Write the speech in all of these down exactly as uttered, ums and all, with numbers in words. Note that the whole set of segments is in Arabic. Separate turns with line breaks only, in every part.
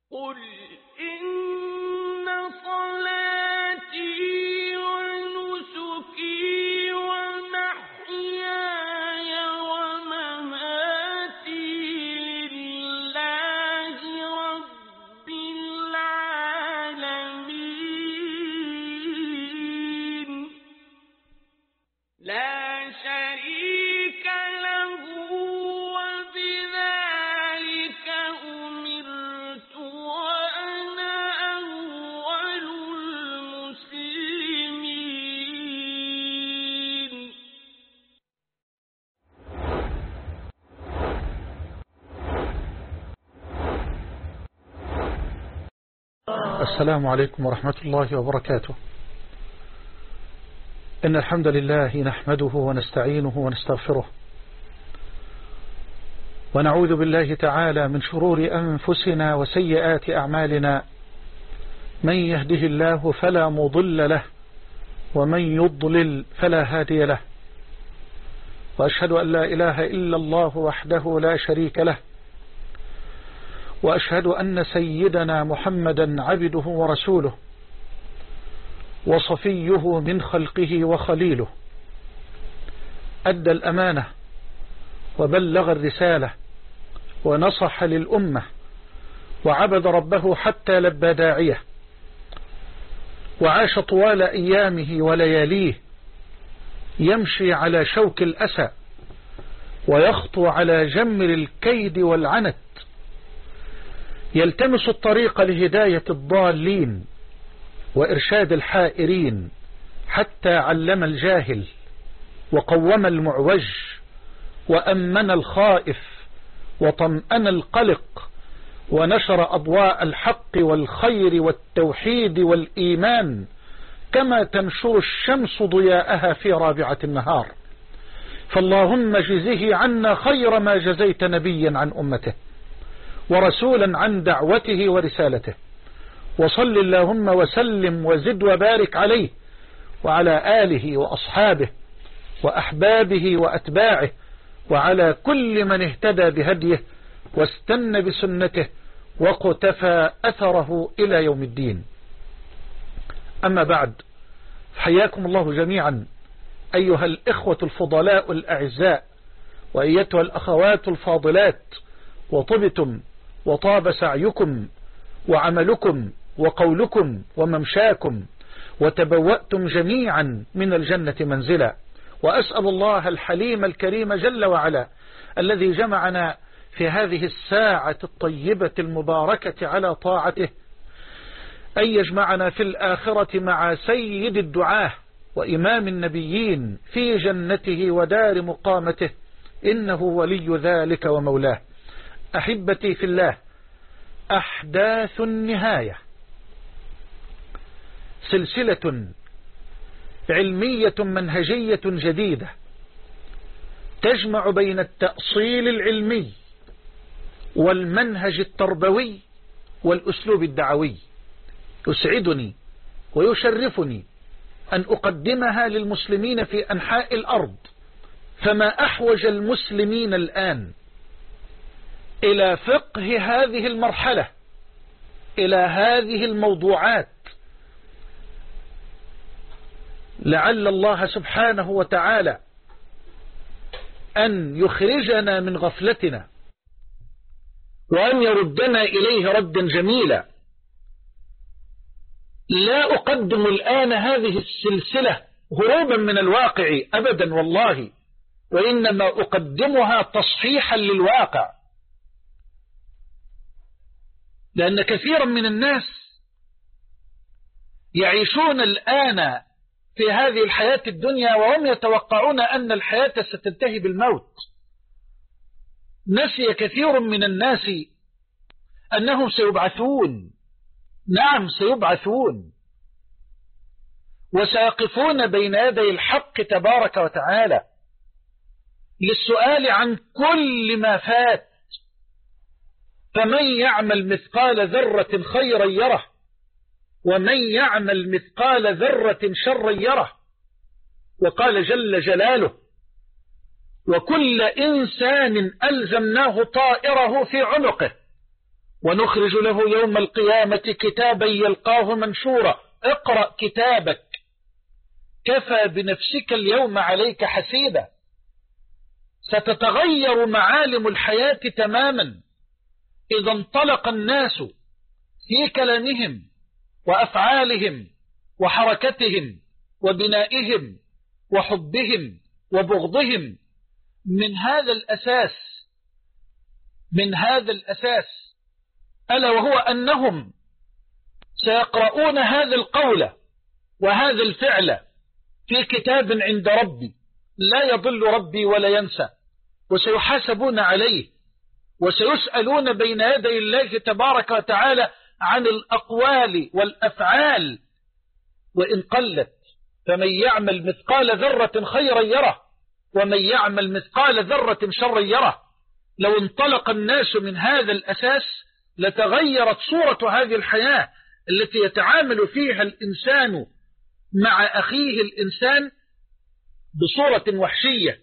قل إن صلاتي ونسكي ومحياي ومماتي لله رب العالمين لا شريك له وبذلك أمرت وأنا أول المسلمين.
السلام عليكم ورحمة الله وبركاته. إن الحمد لله نحمده ونستعينه ونستغفره ونعوذ بالله تعالى من شرور أنفسنا وسيئات أعمالنا، من يهده الله فلا مضل له ومن يضلل فلا هادي له، وأشهد أن لا إله إلا الله وحده لا شريك له، وأشهد أن سيدنا محمدا عبده ورسوله وصفيه من خلقه وخليله، أدى الأمانة وبلغ الرسالة ونصح للأمة وعبد ربه حتى لبى داعيه، وعاش طوال أيامه ولياليه يمشي على شوك الأسى ويخطو على جمر الكيد والعنت، يلتمس الطريق لهداية الضالين وإرشاد الحائرين، حتى علم الجاهل وقوم المعوج وأمن الخائف وطمأن القلق، ونشر أضواء الحق والخير والتوحيد والإيمان كما تنشر الشمس ضياءها في رابعة النهار. فاللهم جزه عنا خير ما جزيت نبيا عن أمته ورسولا عن دعوته ورسالته، وصل اللهم وسلم وزد وبارك عليه وعلى آله وأصحابه وأحبابه وأتباعه وعلى كل من اهتدى بهديه واستنى بسنته وقتفى أثره إلى يوم الدين. أما بعد، حياكم الله جميعا أيها الإخوة الفضلاء الأعزاء وأيتها الأخوات الفاضلات، وطبتم وطاب سعيكم وعملكم وقولكم وممشاكم، وتبوأتم جميعا من الجنة منزلا. وأسأل الله الحليم الكريم جل وعلا الذي جمعنا في هذه الساعة الطيبة المباركة على طاعته أن يجمعنا في الآخرة مع سيد الدعاة وإمام النبيين في جنته ودار مقامته، إنه ولي ذلك ومولاه. أحبتي في الله، أحداث النهاية سلسلة علمية منهجية جديدة تجمع بين التأصيل العلمي والمنهج التربوي والأسلوب الدعوي. يسعدني ويشرفني أن أقدمها للمسلمين في أنحاء الأرض، فما أحوج المسلمين الآن إلى فقه هذه المرحلة، إلى هذه الموضوعات، لعل الله سبحانه وتعالى أن يخرجنا من غفلتنا وأن يردنا إليه ردا جميلا. لا أقدم الآن هذه السلسلة هروبا من الواقع أبدا والله، وإنما أقدمها تصحيحا للواقع، لأن كثيرا من الناس يعيشون الآن في هذه الحياة الدنيا وهم يتوقعون أن الحياة ستنتهي بالموت. نسي كثير من الناس أنهم سيبعثون، نعم سيبعثون، وسيقفون بين يدي الحق تبارك وتعالى للسؤال عن كل ما فات. فمن يعمل مثقال ذرة خيرا يره، ومن يعمل مثقال ذرة شرا يره. وقال جل جلاله: وكل إنسان ألزمناه طائره في عنقه ونخرج له يوم القيامة كتابا يلقاه منشورا اقرأ كتابك كفى بنفسك اليوم عليك حسيبا. ستتغير معالم الحياة تماما إذا انطلق الناس في كلامهم وأفعالهم وحركتهم وبنائهم وحبهم وبغضهم من هذا الأساس من هذا الأساس ألا وهو أنهم سيقرؤون هذا القول وهذا الفعل في كتاب عند ربي لا يضل ربي ولا ينسى، وسيحاسبون عليه وسيسألون بين يدي الله تبارك وتعالى عن الأقوال والأفعال وإن قلت. فمن يعمل مثقال ذرة خيرا يره ومن يعمل مثقال ذرة شرا يره. لو انطلق الناس من هذا الأساس لتغيرت صورة هذه الحياة التي يتعامل فيها الإنسان مع أخيه الإنسان بصورة وحشية.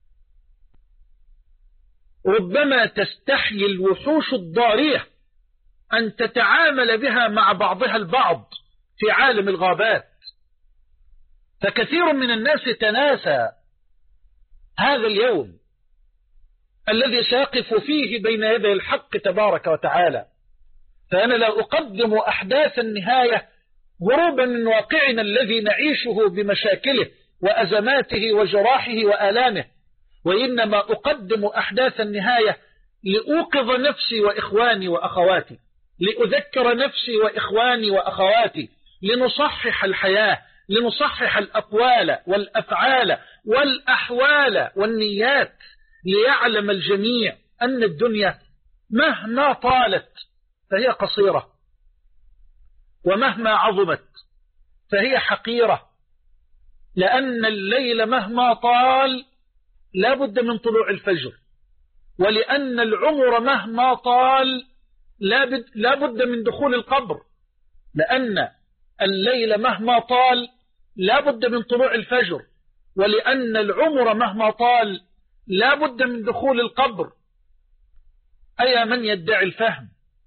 ربما تستحيي الوحوش الضارية أن تتعامل بها مع بعضها البعض في عالم الغابات، فكثير من الناس تناسى هذا اليوم الذي سيقف فيه بين يدي الحق تبارك وتعالى. فأنا لا أقدم أحداث النهاية هروبا من واقعنا الذي نعيشه بمشاكله وأزماته وجراحه وآلامه، وإنما أقدم أحداث النهاية لأوقظ نفسي وإخواني وأخواتي، لأذكر نفسي وإخواني وأخواتي، لنصحح الحياة، لنصحح الأقوال والأفعال والأحوال والنيات، ليعلم الجميع أن الدنيا مهما طالت فهي قصيرة، ومهما عظمت فهي حقيرة، لأن الليل مهما طال لا بد من طلوع الفجر، ولأن العمر مهما طال لا بد من دخول القبر، لأن الليل مهما طال لا بد من طلوع الفجر، ولأن العمر مهما طال لا بد من دخول القبر. أيا من يدعي الفهم،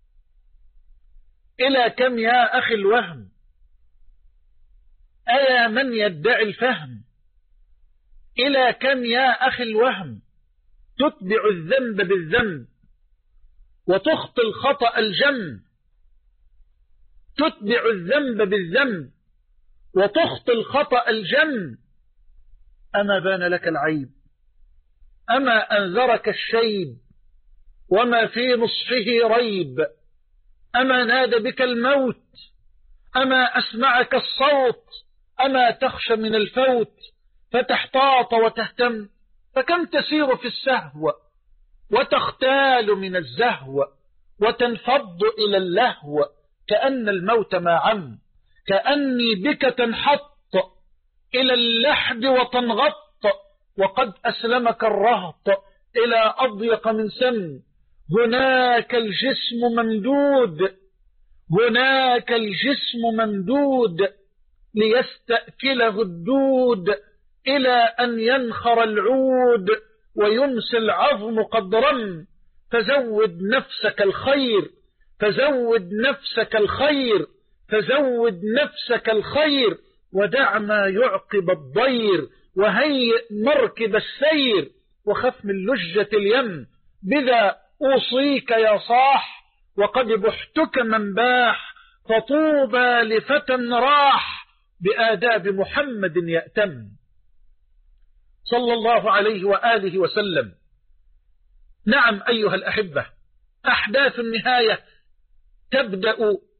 إلى كم يا أخي الوهم؟ أيا من يدعي الفهم، إلى كم يا أخي الوهم؟ تتبع الذنب بالذنب وتخطي الخطأ الجم، تتبع الذنب بالذنب وتخطي الخطأ الجم. أما بان لك العيب، أما أنذرك الشيب، وما في نصفه ريب، أما نادى بك الموت، أما أسمعك الصوت، أما تخشى من الفوت فتحتاط وتهتم. فكم تسير في السهو وتختال من الزهو وتنفض إلى اللهو كأن الموت ما عم، كأني بك تنحط إلى اللحد وتنغط، وقد أسلمك الرهط إلى أضيق من سم. هناك الجسم ممدود، هناك الجسم ممدود ليستأكله الدود، إلى أن ينخر العود ويمسي العظم قد رم. فزود نفسك الخير، فزود نفسك الخير، فزود نفسك الخير، ودع ما يعقب الضير، وهيئ مركب السير، وخف من لجة اليم. بذا أوصيك يا صاح، وقد بحتك من باح، فطوبى لفتى راح بآداب محمد يأتم صلى الله عليه وآله وسلم. نعم أيها الأحبة، أحداث النهاية تبدأ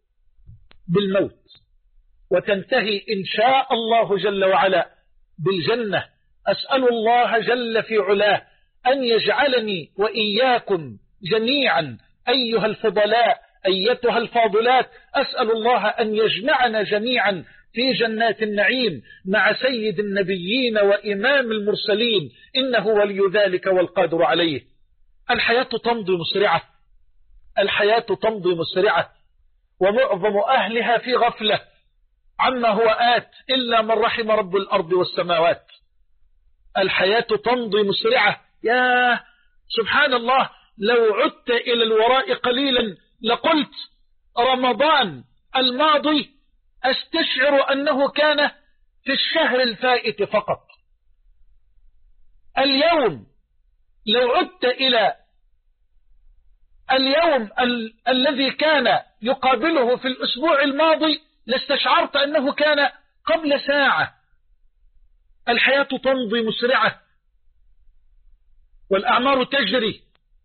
بالموت وتنتهي إن شاء الله جل وعلا بالجنة. أسأل الله جل في علاه أن يجعلني وإياكم جميعا أيها الفضلاء أيتها الفاضلات، أسأل الله أن يجمعنا جميعا في جنات النعيم مع سيد النبيين وإمام المرسلين، إنه ولي ذلك والقادر عليه. الحياة تمضي مسرعة، الحياة تمضي مسرعة، ومعظم أهلها في غفلة عما هو آت إلا من رحم رب الأرض والسماوات. الحياة تمضي مسرعة، يا سبحان الله، لو عدت إلى الوراء قليلا لقلت رمضان الماضي أستشعر أنه كان في الشهر الفائت فقط. اليوم لو عدت إلى اليوم ال الذي كان يقابله في الأسبوع الماضي لاستشعرت أنه كان قبل ساعة. الحياة تمضي مسرعة والأعمار تجري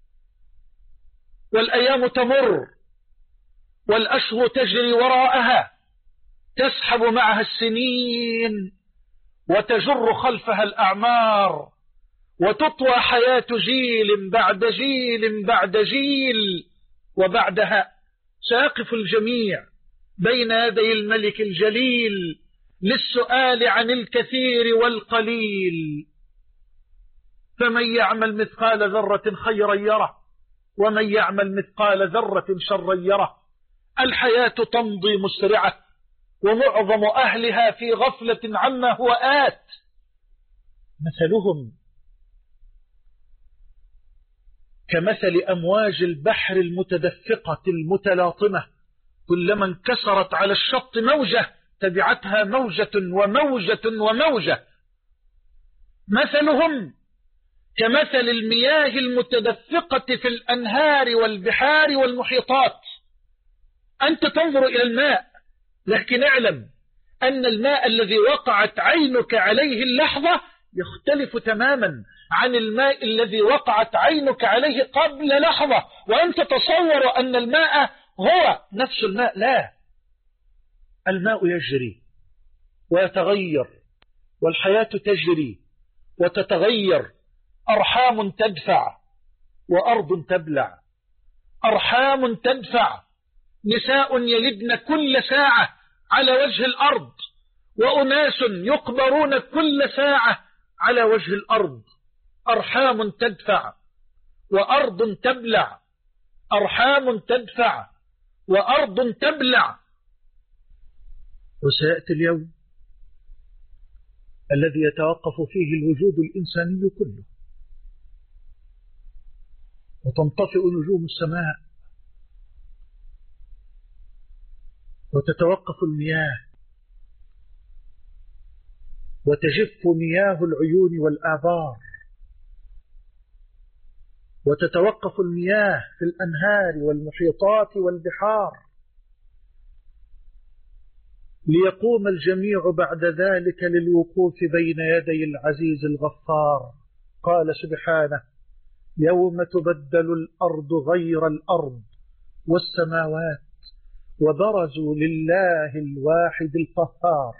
والأيام تمر والأشهر تجري وراءها، تسحب معها السنين وتجر خلفها الأعمار، وتطوى حياة جيل بعد جيل بعد جيل، وبعدها سيقف الجميع بين يدي الملك الجليل للسؤال عن الكثير والقليل. فمن يعمل مثقال ذرة خيرا يره ومن يعمل مثقال ذرة شرا يره. الحياة تمضي مسرعة ومعظم أهلها في غفلة عما هو آت. مثلهم كمثل أمواج البحر المتدفقة المتلاطمة، كلما انكسرت على الشط موجة تبعتها موجة وموجة وموجة. مثلهم كمثل المياه المتدفقة في الأنهار والبحار والمحيطات. أنت تنظر إلى الماء، لكن اعلم أن الماء الذي وقعت عينك عليه اللحظة يختلف تماما عن الماء الذي وقعت عينك عليه قبل لحظة، وأنت تصور أن الماء هو نفس الماء. لا، الماء يجري ويتغير، والحياة تجري وتتغير. أرحام تدفع وأرض تبلع، أرحام تدفع. نساء يلدن كل ساعة على وجه الأرض، وأناس يقبرون كل ساعة على وجه الأرض. أرحام تدفع وأرض تبلع، أرحام تدفع وأرض تبلع. وسيأتي اليوم الذي يتوقف فيه الوجود الإنساني كله، وتنطفئ نجوم السماء، وتتوقف المياه، وتجف مياه العيون والآبار، وتتوقف المياه في الأنهار والمحيطات والبحار، ليقوم الجميع بعد ذلك للوقوف بين يدي العزيز الغفار. قال سبحانه: يوم تبدل الأرض غير الأرض والسماوات وبرزوا لله الواحد القهار.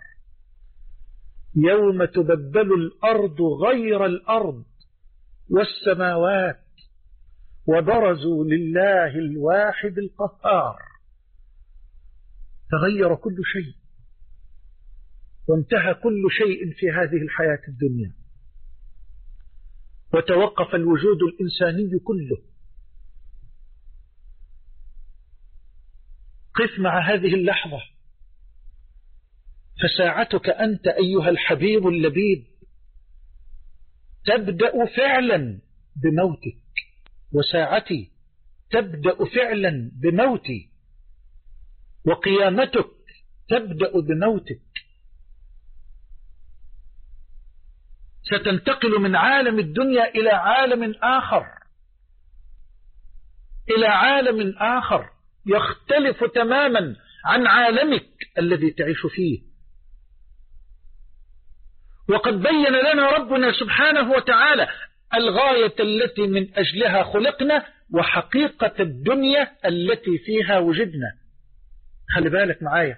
يوم تبدل الأرض غير الأرض والسماوات وبرزوا لله الواحد القهار. تغير كل شيء وانتهى كل شيء في هذه الحياة الدنيا، وتوقف الوجود الإنساني كله. قف مع هذه اللحظة، فساعتك أنت أيها الحبيب اللبيب تبدأ فعلا بموتك، وساعتي تبدأ فعلا بموتي، وقيامتك تبدأ بموتك. ستنتقل من عالم الدنيا إلى عالم آخر، إلى عالم آخر يختلف تماما عن عالمك الذي تعيش فيه. وقد بين لنا ربنا سبحانه وتعالى الغاية التي من أجلها خلقنا وحقيقة الدنيا التي فيها وجدنا. خلي بالك معايا،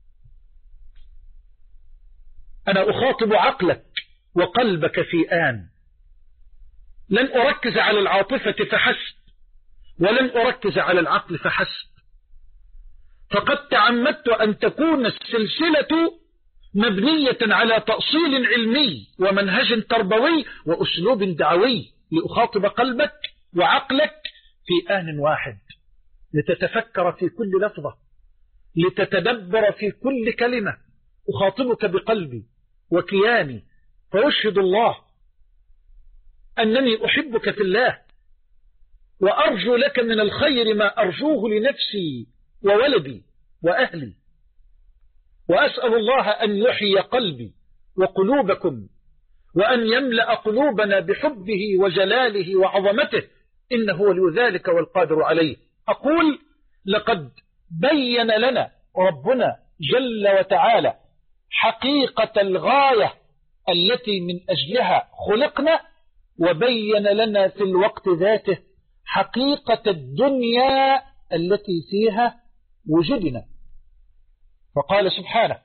أنا أخاطب عقلك وقلبك في آن. لن أركز على العاطفة فحسب، ولن أركز على العقل فحسب، فقد تعمدت أن تكون السلسلة مبنية على تأصيل علمي ومنهج تربوي وأسلوب دعوي، لأخاطب قلبك وعقلك في آن واحد، لتتفكر في كل لفظة، لتتدبر في كل كلمة. أخاطبك بقلبي وكياني، فأشهد الله أنني أحبك في الله، وأرجو لك من الخير ما أرجوه لنفسي وولدي وأهلي، وأسأل الله أن يحيي قلبي وقلوبكم، وأن يملأ قلوبنا بحبه وجلاله وعظمته، إنه ولي ذلك والقادر عليه. أقول لقد بين لنا ربنا جل وتعالى حقيقة الغاية التي من أجلها خلقنا، وبين لنا في الوقت ذاته حقيقة الدنيا التي فيها وجدنا. فقال سبحانه: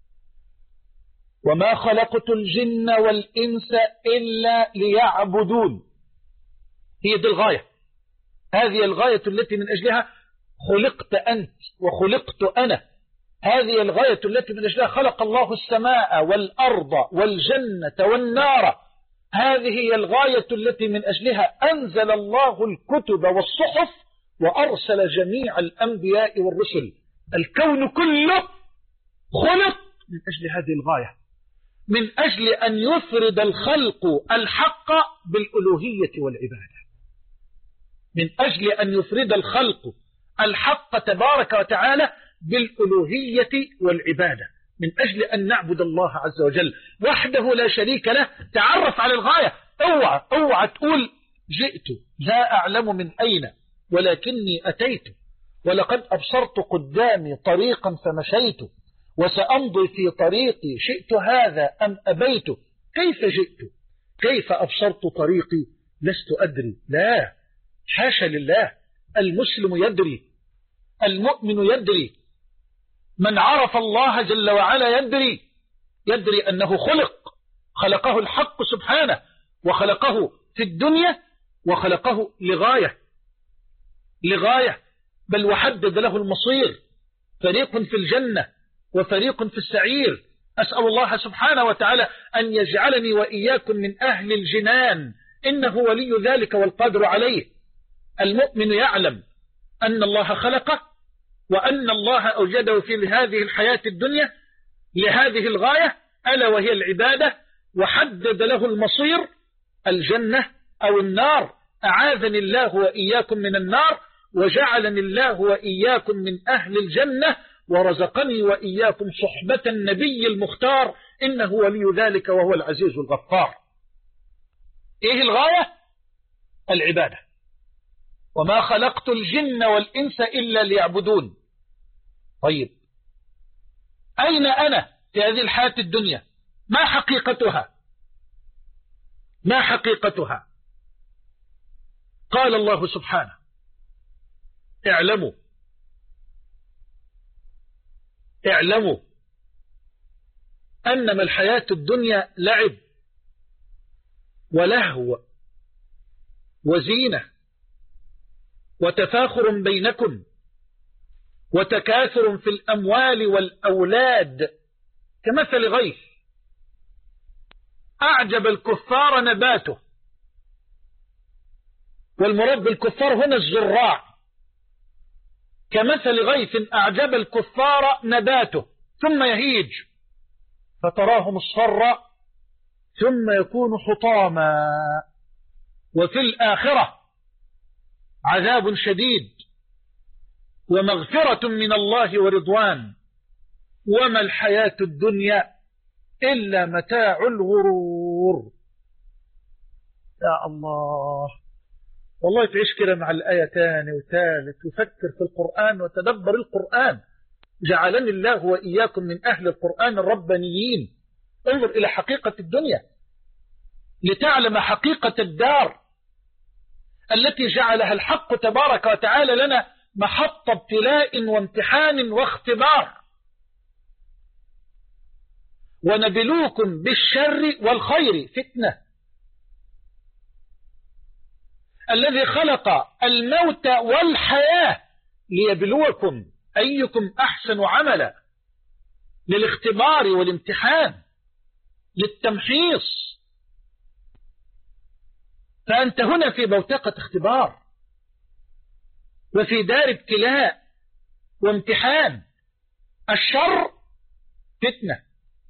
وما خلقت الجن والإنس إلا ليعبدون. هي دي الغاية، هذه الغاية التي من أجلها خلقت أنت وخلقت أنا، هذه الغاية التي من أجلها خلق الله السماء والأرض والجنة والنار، هذه هي الغاية التي من أجلها أنزل الله الكتب والصحف وأرسل جميع الأنبياء والرسل. الكون كله خلق من أجل هذه الغاية، من أجل أن يفرد الخلق الحق بالألوهية والعبادة، من أجل أن يفرد الخلق الحق تبارك وتعالى بالألوهية والعبادة، من أجل أن نعبد الله عز وجل وحده لا شريك له. تعرف على الغاية، اوعى اوعى تقول جئت لا أعلم من أين ولكني أتيت، ولقد أبصرت قدامي طريقا فمشيت، وسأمضي في طريقي شئت هذا أم أبيت. كيف جئت؟ كيف أبصرت طريقي؟ لست أدري. لا، حاشا لله. المسلم يدري، المؤمن يدري، من عرف الله جل وعلا يدري، يدري أنه خلق، خلقه الحق سبحانه، وخلقه في الدنيا، وخلقه لغاية لغاية بل وحدد له المصير، فريق في الجنة وفريق في السعير. أسأل الله سبحانه وتعالى أن يجعلني وإياكم من أهل الجنان، إنه ولي ذلك والقادر عليه. المؤمن يعلم أن الله خلقه، وأن الله أوجده في هذه الحياة الدنيا لهذه الغاية، ألا وهي العبادة، وحدد له المصير، الجنة أو النار. أعاذني الله وإياكم من النار، وجعلني الله وإياكم من أهل الجنة، ورزقني وإياكم صحبة النبي المختار، إنه ولي ذلك وهو العزيز الغفار. إيه الغاية؟ العبادة. وما خلقت الجن والإنس إلا ليعبدون. طيب، أين أنا في هذه الحياة الدنيا؟ ما حقيقتها؟ ما حقيقتها؟ قال الله سبحانه: اعلموا اعلموا أنما الحياة الدنيا لعب ولهو وزينة وتفاخر بينكم وتكاثر في الأموال والأولاد كمثل غيث أعجب الكفار نباته. والمراد بالكفار هنا الزراع. كمثل غيث أعجب الكفار نباته ثم يهيج فتراه مصفرا ثم يكون حطاما، وفي الآخرة عذاب شديد ومغفرة من الله ورضوان، وما الحياة الدنيا إلا متاع الغرور. يا الله، والله تعيش كده مع الآية تاني وثالث وفكر في القرآن وتدبر القرآن. جعلني الله وإياكم من أهل القرآن الربانيين. انظر إلى حقيقة الدنيا لتعلم حقيقة الدار التي جعلها الحق تبارك وتعالى لنا محط ابتلاء وامتحان واختبار. ونبلوكم بالشر والخير فتنة. الذي خلق الموت والحياة ليبلوكم أيكم أحسن عملا، للاختبار والامتحان، للتمحيص. فأنت هنا في بوتقة اختبار وفي دار ابتلاء وامتحان. الشر فتنة،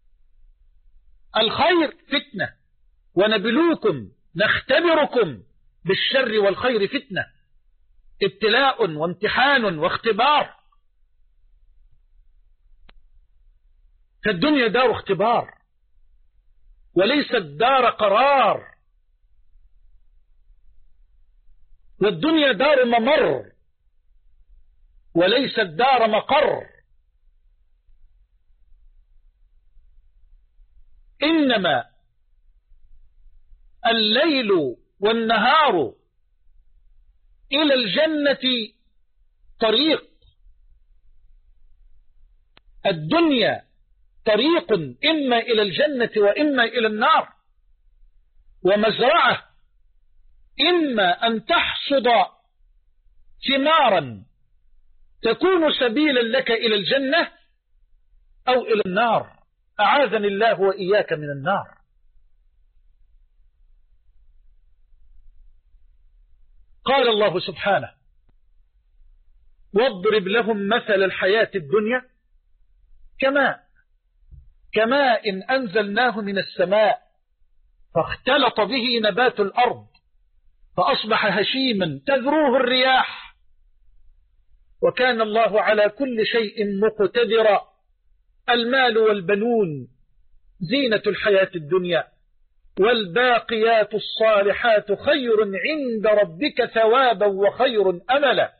الخير فتنة. ونبلوكم نختبركم بالشر والخير فتنة. ابتلاء وامتحان واختبار. فالدنيا دار اختبار وليست دار قرار، والدنيا دار ممر وليست دار مقر. إنما الليل والنهار إلى الجنة طريق. الدنيا طريق إما إلى الجنة وإما إلى النار، ومزرعة إما أن تحصد ثمارا تكون سبيلا لك إلى الجنة أو إلى النار. أعاذني الله وإياك من النار. قال الله سبحانه: واضرب لهم مثل الحياة الدنيا كماء كماء إن أنزلناه من السماء فاختلط به نبات الأرض فأصبح هشيما تذروه الرياح وكان الله على كل شيء مقتدرا. المال والبنون زينة الحياة الدنيا والباقيات الصالحات خير عند ربك ثوابا وخير أملا.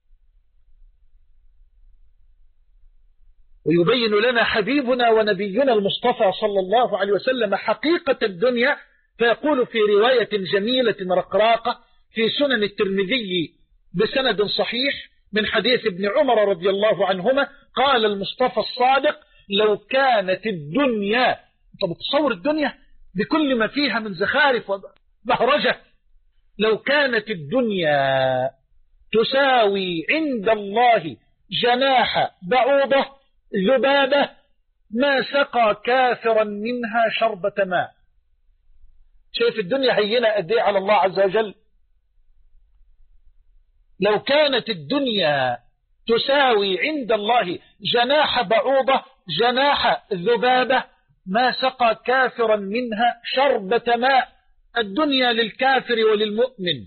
ويبين لنا حبيبنا ونبينا المصطفى صلى الله عليه وسلم حقيقة الدنيا، فيقول في رواية جميلة رقراقة في سنن الترمذي بسند صحيح من حديث ابن عمر رضي الله عنهما، قال المصطفى الصادق: لو كانت الدنيا، طب تصور الدنيا بكل ما فيها من زخارف وبهرجة، لو كانت الدنيا تساوي عند الله جناح بعوضة ذبابة ما سقى كافرا منها شربة ماء. شايف الدنيا هينة قد ايه على الله عز وجل؟ لو كانت الدنيا تساوي عند الله جناح بعوضة جناح ذبابة ما سقى كافرا منها شربة ماء. الدنيا للكافر وللمؤمن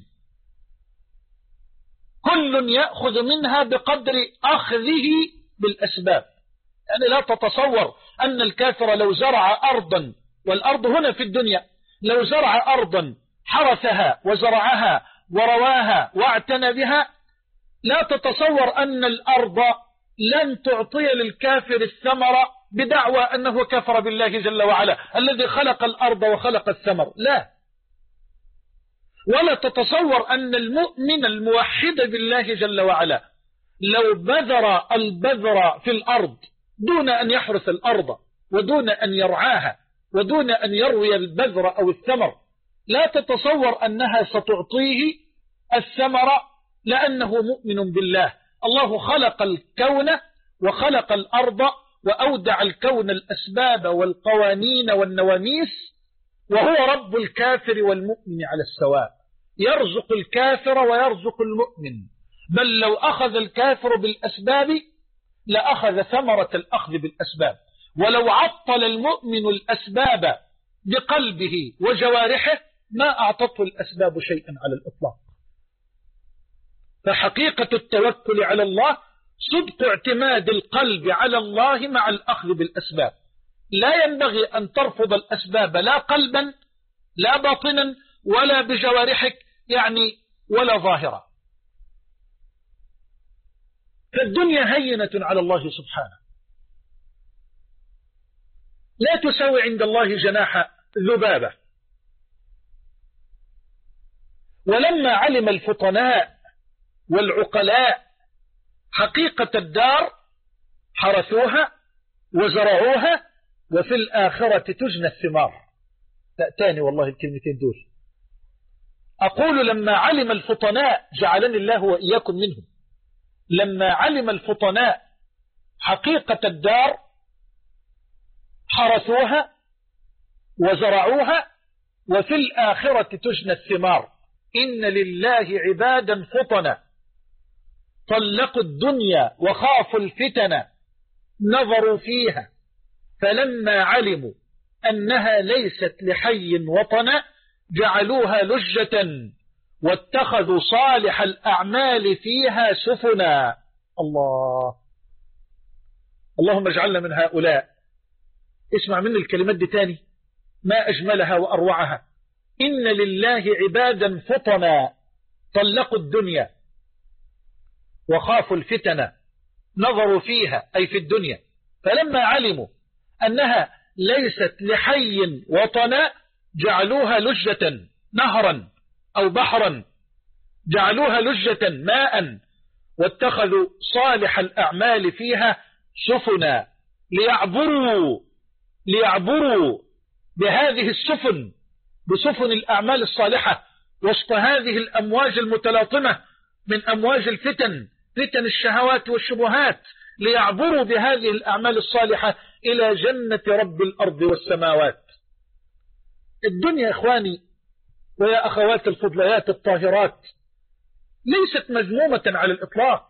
كل يأخذ منها بقدر أخذه بالأسباب. يعني لا تتصور أن الكافر لو زرع أرضا، والأرض هنا في الدنيا، لو زرع أرضا حرثها وزرعها ورواها واعتنى بها، لا تتصور أن الأرض لن تعطي للكافر الثمرة بدعوى أنه كفر بالله جل وعلا الذي خلق الأرض وخلق الثمر، لا. ولا تتصور أن المؤمن الموحد بالله جل وعلا لو بذر البذر في الأرض دون أن يحرث الأرض ودون أن يرعاها ودون أن يروي البذر أو الثمر، لا تتصور أنها ستعطيه الثمر لأنه مؤمن بالله. الله خلق الكون وخلق الأرض وأودع الكون الأسباب والقوانين والنواميس، وهو رب الكافر والمؤمن على السواء، يرزق الكافر ويرزق المؤمن. بل لو أخذ الكافر بالأسباب لأخذ ثمرة الأخذ بالأسباب، ولو عطل المؤمن الأسباب بقلبه وجوارحه ما أعطته الأسباب شيئا على الإطلاق. فحقيقة التوكل على الله صدق اعتماد القلب على الله مع الأخذ بالأسباب. لا ينبغي أن ترفض الأسباب لا قلبا لا باطنا ولا بجوارحك يعني ولا ظاهرة. فالدنيا هينة على الله سبحانه، لا تساوي عند الله جناح ذبابة. ولما علم الفطناء والعقلاء حقيقة الدار حرثوها وزرعوها وفي الآخرة تجنى الثمار. تأتاني والله الكلمتين دول. أقول لما علم الفطناء، جعلني الله وإياكم منهم، لما علم الفطناء حقيقة الدار حرثوها وزرعوها وفي الآخرة تجنى الثمار. إن لله عبادا فطنا طلقوا الدنيا وخافوا الفتن نظروا فيها فلما علموا أنها ليست لحي وطنا جعلوها لجة واتخذوا صالح الأعمال فيها سفنا. الله، اللهم اجعلنا من هؤلاء. اسمع مني الكلمات دي تاني، ما أجملها وأروعها. إن لله عبادا فطنا طلقوا الدنيا وخافوا الفتن، نظروا فيها أي في الدنيا، فلما علموا أنها ليست لحي وطنا جعلوها لجة نهرا أو بحرا، جعلوها لجة ماء، واتخذوا صالح الأعمال فيها سفنا ليعبروا ليعبروا بهذه السفن، بسفن الأعمال الصالحة وسط هذه الأمواج المتلاطمة من أمواج الفتن، فتن الشهوات والشبهات، ليعبروا بهذه الأعمال الصالحة إلى جنة رب الأرض والسماوات. الدنيا إخواني ويا أخوات الفضليات الطاهرات ليست مذمومة على الإطلاق،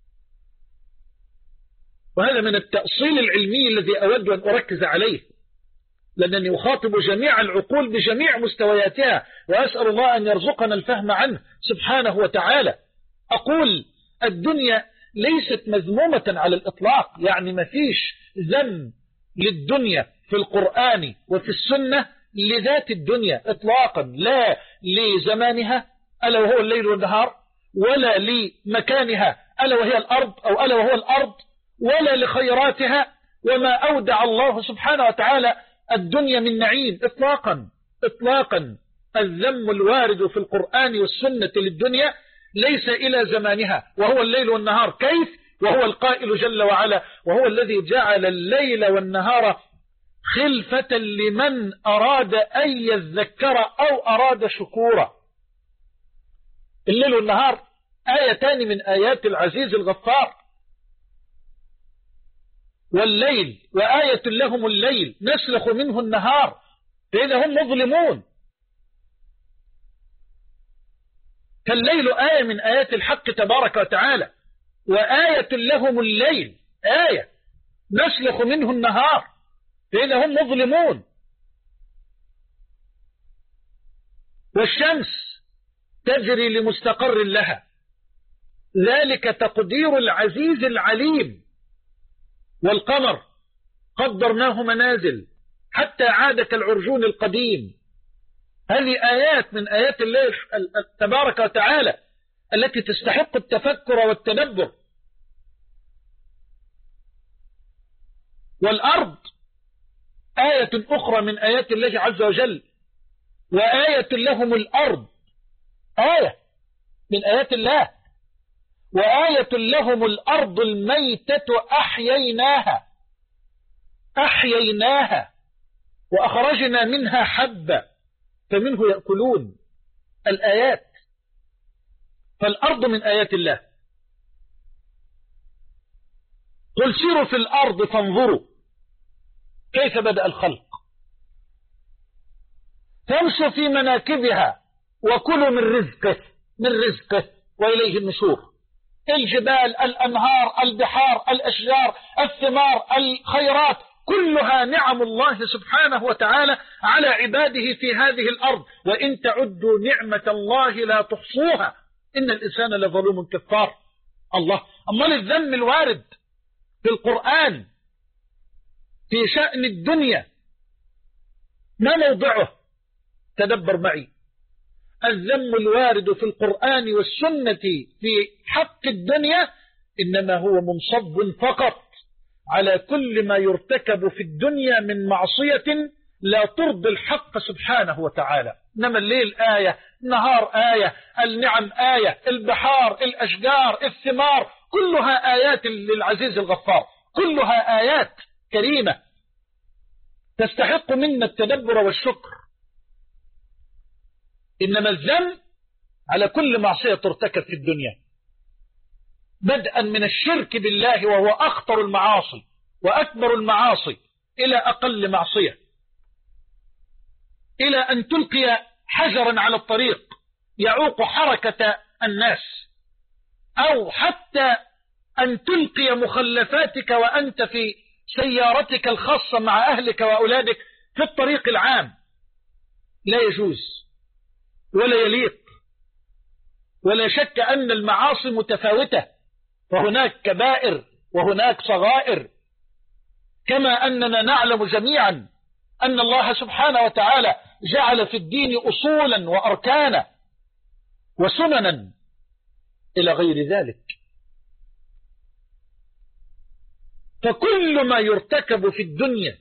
وهذا من التأصيل العلمي الذي أود أن أركز عليه، لأنني أخاطب جميع العقول بجميع مستوياتها، وأسأل الله أن يرزقنا الفهم عنه سبحانه وتعالى. أقول الدنيا ليست مذمومة على الإطلاق، يعني ما فيش ذم للدنيا في القرآن وفي السنة لذات الدنيا إطلاقا، لا لزمانها ألا وهو الليل والنهار، ولا لمكانها ألا وهي الأرض أو ألا وهو الأرض، ولا لخيراتها وما أودع الله سبحانه وتعالى الدنيا من نعيم إطلاقا إطلاقا. الذم الوارد في القرآن والسنة للدنيا ليس إلى زمانها وهو الليل والنهار، كيف وهو القائل جل وعلا: وهو الذي جعل الليل والنهار خلفة لمن أراد أن يذكر أو أراد شكورا. الليل والنهار آيتان من آيات العزيز الغفار، والليل وآية لهم الليل نسلخ منه النهار فإذا هم مظلمون. فالليل آية من آيات الحق تبارك وتعالى، وآية لهم الليل آية نسلخ منه النهار فإذا هم مظلمون. والشمس تجري لمستقر لها، ذلك تقدير العزيز العليم. والقمر قدرناه منازل حتى عاد كالعرجون القديم. هذه آيات من آيات الله تبارك وتعالى التي تستحق التفكر والتدبر. والأرض آية أخرى من آيات الله عز وجل، وآية لهم الأرض آية من آيات الله، وآية لهم الأرض الميتة أحييناها أحييناها وأخرجنا منها حبا فمنه يأكلون. الآيات. فالأرض من آيات الله. قل سيروا في الأرض فانظروا كيف بدأ الخلق، فامشوا في مناكبها وكلوا من رزقه من رزقه وإليه النشور. الجبال، الأنهار، البحار، الأشجار، الثمار، الخيرات، كلها نعم الله سبحانه وتعالى على عباده في هذه الأرض، وإن تعدوا نعمة الله لا تحصوها إن الإنسان لظلوم كفار. الله. أمال الذم الوارد في القرآن في شأن الدنيا ما موضعه؟ تدبر معي. الذم الوارد في القرآن والسنة في حق الدنيا إنما هو منصب فقط على كل ما يرتكب في الدنيا من معصية لا ترضي الحق سبحانه وتعالى. إنما الليل آية، النهار آية، النعم آية، البحار، الأشجار، الثمار، كلها آيات للعزيز الغفار، كلها آيات كريمة تستحق منا التدبر والشكر. إنما الذم على كل معصية ترتكب في الدنيا، بدءا من الشرك بالله وهو أخطر المعاصي وأكبر المعاصي إلى أقل معصية، إلى أن تلقي حجرا على الطريق يعوق حركة الناس، أو حتى أن تلقي مخلفاتك وأنت في سيارتك الخاصة مع أهلك وأولادك في الطريق العام. لا يجوز ولا يليق ولا شك أن المعاصي متفاوتة، فهناك كبائر وهناك صغائر، كما أننا نعلم جميعا أن الله سبحانه وتعالى جعل في الدين أصولا وأركانا وسننا إلى غير ذلك. فكل ما يرتكب في الدنيا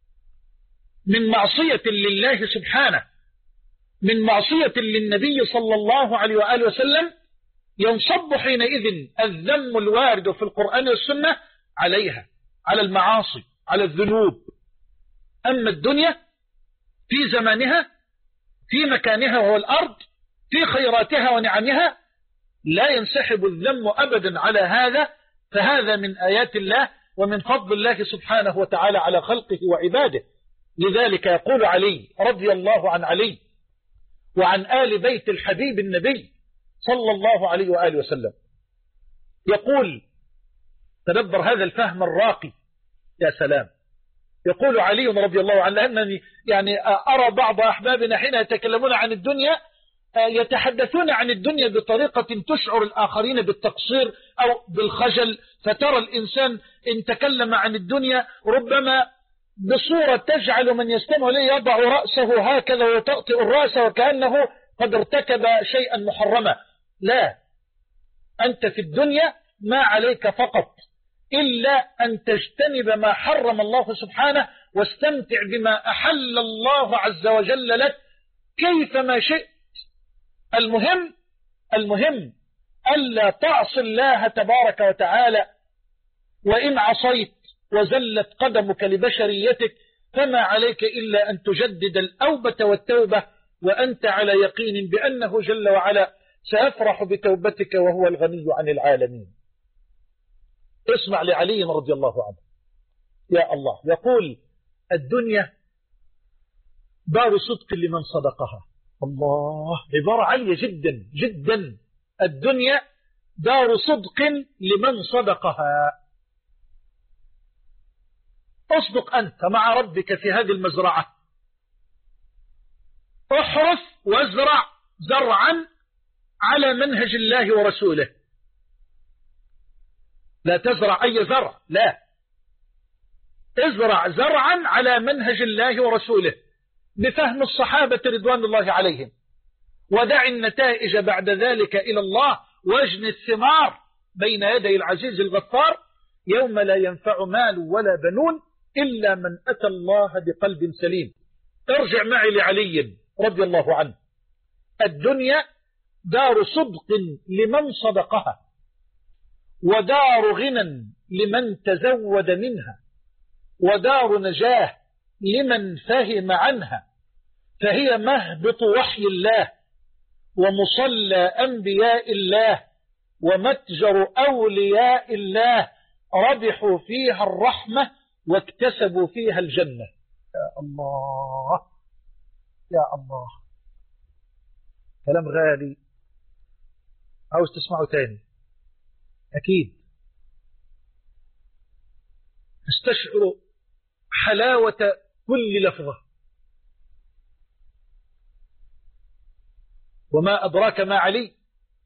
من معصية لله سبحانه، من معصية للنبي صلى الله عليه وآله وسلم، ينصب حينئذ الذم الوارد في القرآن والسنة عليها، على المعاصي، على الذنوب. أما الدنيا في زمانها، في مكانها وهو الأرض، في خيراتها ونعمها، لا ينسحب الذم أبدا على هذا، فهذا من آيات الله ومن فضل الله سبحانه وتعالى على خلقه وعباده. لذلك يقول علي رضي الله عن علي وعن آل بيت الحبيب النبي صلى الله عليه وآله وسلم، يقول: تدبر هذا الفهم الراقي، يا سلام. يقول علي رضي الله عنه: لأنني يعني أرى بعض أحبابنا حين يتكلمون عن الدنيا يتحدثون عن الدنيا بطريقة تشعر الآخرين بالتقصير أو بالخجل، فترى الإنسان إن تكلم عن الدنيا ربما بصورة تجعل من يستمع إليه يضع رأسه هكذا ويطأطئ الرأس وكأنه قد ارتكب شيئا محرما. لا، أنت في الدنيا ما عليك فقط إلا أن تجتنب ما حرم الله سبحانه، واستمتع بما أحل الله عز وجل لك كيفما شئت. المهم المهم ألا تعصي الله تبارك وتعالى، وإن عصيت وزلت قدمك لبشريتك فما عليك إلا أن تجدد الأوبة والتوبة، وأنت على يقين بأنه جل وعلا سيفرح بتوبتك وهو الغني عن العالمين. اسمع لعلي رضي الله عنه، يا الله، يقول: الدنيا دار صدق لمن صدقها. الله، عبارة عالية جدا جدا. الدنيا دار صدق لمن صدقها. اصدق أنت مع ربك في هذه المزرعة، احرث وازرع زرعا على منهج الله ورسوله. لا تزرع أي زرع، لا، ازرع زرعا على منهج الله ورسوله بفهم الصحابة رضوان الله عليهم، ودع النتائج بعد ذلك إلى الله، واجني الثمار بين يدي العزيز الغفار يوم لا ينفع مال ولا بنون إلا من أتى الله بقلب سليم. ارجع معي لعلي رضي الله عنه: الدنيا دار صدق لمن صدقها، ودار غنى لمن تزود منها، ودار نجاه لمن فهم عنها، فهي مهبط وحي الله، ومصلى أنبياء الله، ومتجر أولياء الله، ربحوا فيها الرحمة واكتسبوا فيها الجنة. يا الله يا الله، كلام غالي، عاوز تسمعه تاني أكيد. استشعر حلاوة كل لفظة. وما أدراك ما علي،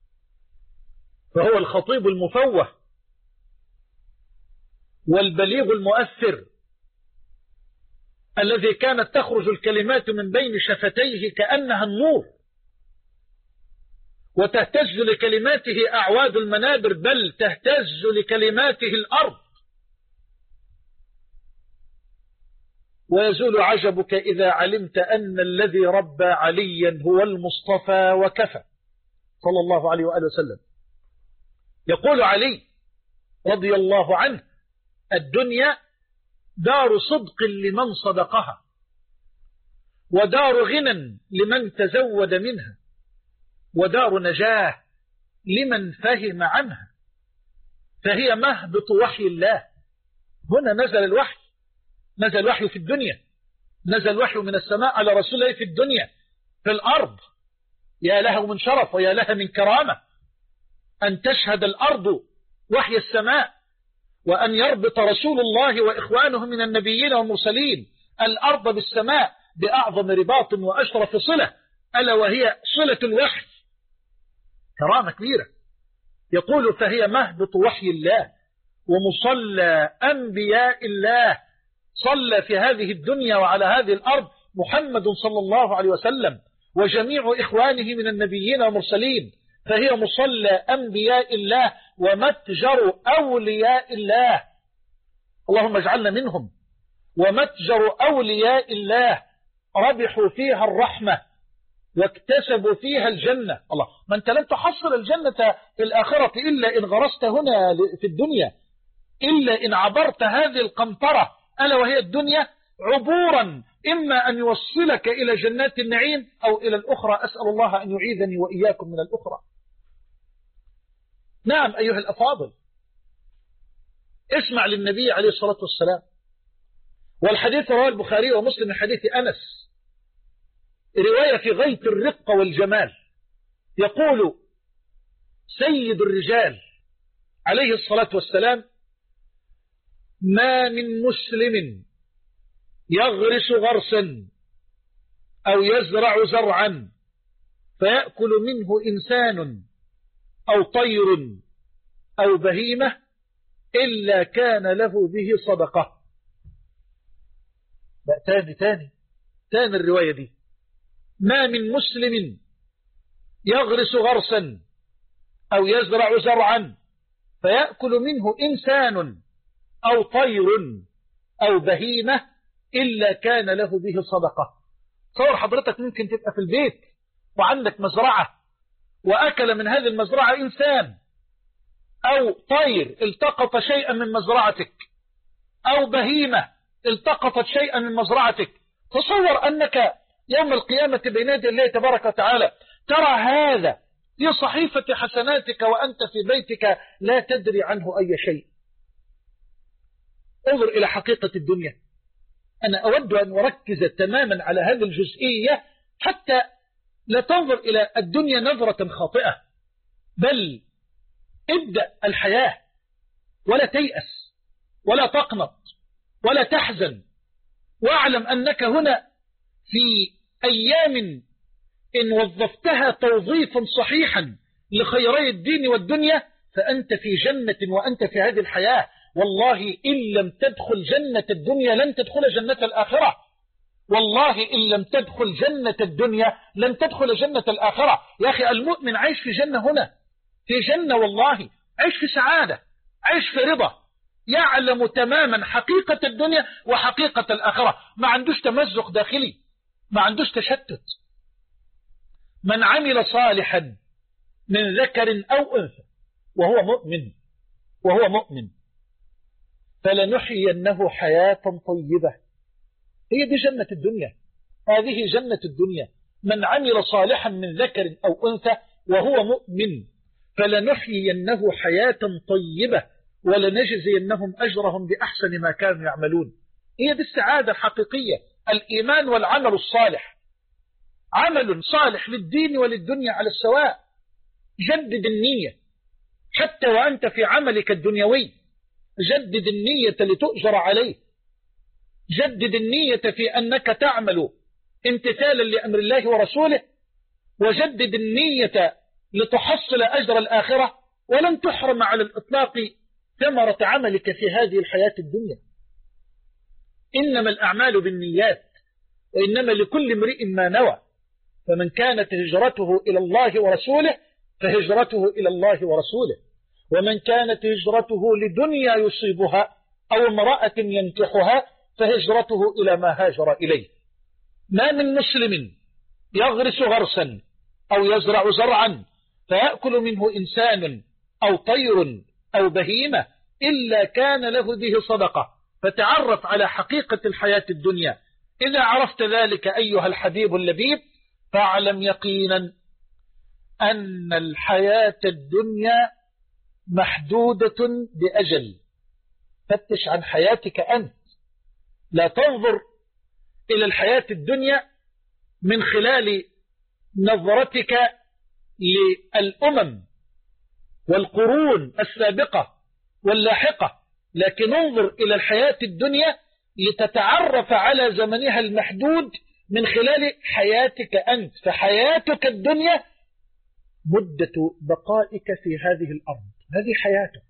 فهو الخطيب المفوه والبليغ المؤثر الذي كانت تخرج الكلمات من بين شفتيه كأنها النور، وتهتز لكلماته أعواد المنابر، بل تهتز لكلماته الأرض. ويزول عجبك إذا علمت أن الذي ربى عليا هو المصطفى وكفى صلى الله عليه وآله وسلم. يقول علي رضي الله عنه: الدنيا دار صدق لمن صدقها، ودار غنى لمن تزود منها، ودار نجاه لمن فهم عنها، فهي مهبط وحي الله. هنا نزل الوحي، نزل الوحي في الدنيا، نزل الوحي من السماء على رسول الله في الدنيا. في الأرض يا له من شرف ويا لها من كرامة أن تشهد الأرض وحي السماء، وأن يربط رسول الله وإخوانه من النبيين والمرسلين الأرض بالسماء بأعظم رباط وأشرف صلة، ألا وهي صلة الوحي. كرامة كبيرة. يقول فهي مهبط وحي الله ومصلى أنبياء الله، صلى في هذه الدنيا وعلى هذه الأرض محمد صلى الله عليه وسلم وجميع إخوانه من النبيين والمرسلين، فهي مصلى أنبياء الله ومتجر أولياء الله، اللهم اجعلنا منهم، ومتجر أولياء الله ربحوا فيها الرحمة واكتسبوا فيها الجنة. الله، ما أنت لن تحصل الجنة في الآخرة إلا إن غرست هنا في الدنيا، إلا إن عبرت هذه القنطرة ألا وهي الدنيا عبورا إما أن يوصلك إلى جنات النعيم أو إلى الأخرى. أسأل الله أن يعيذني وإياكم من الأخرى. نعم أيها الأفاضل، اسمع للنبي عليه الصلاة والسلام، والحديث رواه البخاري ومسلم من حديث أنس، رواية في غاية الرقة والجمال. يقول سيد الرجال عليه الصلاة والسلام: ما من مسلم يغرس غرسا أو يزرع زرعا فيأكل منه إنسان أو طير أو بهيمة إلا كان له به صدقة. لا، تاني تاني تاني الرواية دي: ما من مسلم يغرس غرسا أو يزرع زرعا فيأكل منه إنسان أو طير أو بهيمة إلا كان له به صدقة. تصور حضرتك ممكن تبقى في البيت وعندك مزرعة وأكل من هذه المزرعة إنسان أو طير التقط شيئا من مزرعتك أو بهيمة التقطت شيئا من مزرعتك. تصور أنك يوم القيامة بين يدي الله تبارك وتعالى ترى هذا في صحيفة حسناتك وأنت في بيتك لا تدري عنه أي شيء. انظر إلى حقيقة الدنيا. أنا أود أن أركز تماما على هذه الجزئية حتى لا تنظر إلى الدنيا نظرة خاطئة، بل ابدأ الحياة ولا تيأس ولا تقنط ولا تحزن، واعلم أنك هنا في أيام إن وظفتها توظيفا صحيحا لخيري الدين والدنيا فأنت في جنة وأنت في هذه الحياة. والله إن لم تدخل جنة الدنيا لن تدخل جنة الآخرة. والله إن لم تدخل جنة الدنيا لن تدخل جنة الآخرة. يا أخي المؤمن عايش في جنة هنا، في جنة والله، عايش في سعادة، عايش في رضا، يعلم تماما حقيقة الدنيا وحقيقة الآخرة، ما عندوش تمزق داخلي، ما عندوش تشتت. من عمل صالحا من ذكر أو أنثى وهو مؤمن وهو مؤمن فلنحيينه حياة طيبة. هي دي جنة الدنيا، هذه جنة الدنيا. من عمل صالحا من ذكر أو أنثى وهو مؤمن فلنحيينه حياة طيبة ولنجزينهم أجرهم بأحسن ما كانوا يعملون. هي دي السعادة الحقيقية، الإيمان والعمل الصالح، عمل صالح للدين وللدنيا على السواء. جدد النية حتى وأنت في عملك الدنيوي، جدد النية لتؤجر عليه، جدد النية في أنك تعمل امتثالا لأمر الله ورسوله، وجدد النية لتحصل أجر الآخرة ولن تحرم على الإطلاق ثمرة عملك في هذه الحياة الدنيا. إنما الأعمال بالنيات وإنما لكل امرئ ما نوى، فمن كانت هجرته إلى الله ورسوله فهجرته إلى الله ورسوله، ومن كانت هجرته لدنيا يصيبها أو امرأة ينكحها فهجرته إلى ما هاجر إليه. ما من مسلم يغرس غرسا أو يزرع زرعا فيأكل منه إنسان أو طير أو بهيمة إلا كان له به صدقة. فتعرف على حقيقة الحياة الدنيا. إذا عرفت ذلك أيها الحبيب اللبيب فاعلم يقينا أن الحياة الدنيا محدودة بأجل. فتش عن حياتك أنت، لا تنظر إلى الحياة الدنيا من خلال نظرتك للأمم والقرون السابقة واللاحقة، لكن انظر إلى الحياة الدنيا لتتعرف على زمنها المحدود من خلال حياتك أنت. فحياتك الدنيا مدة بقائك في هذه الأرض، هذه حياتك،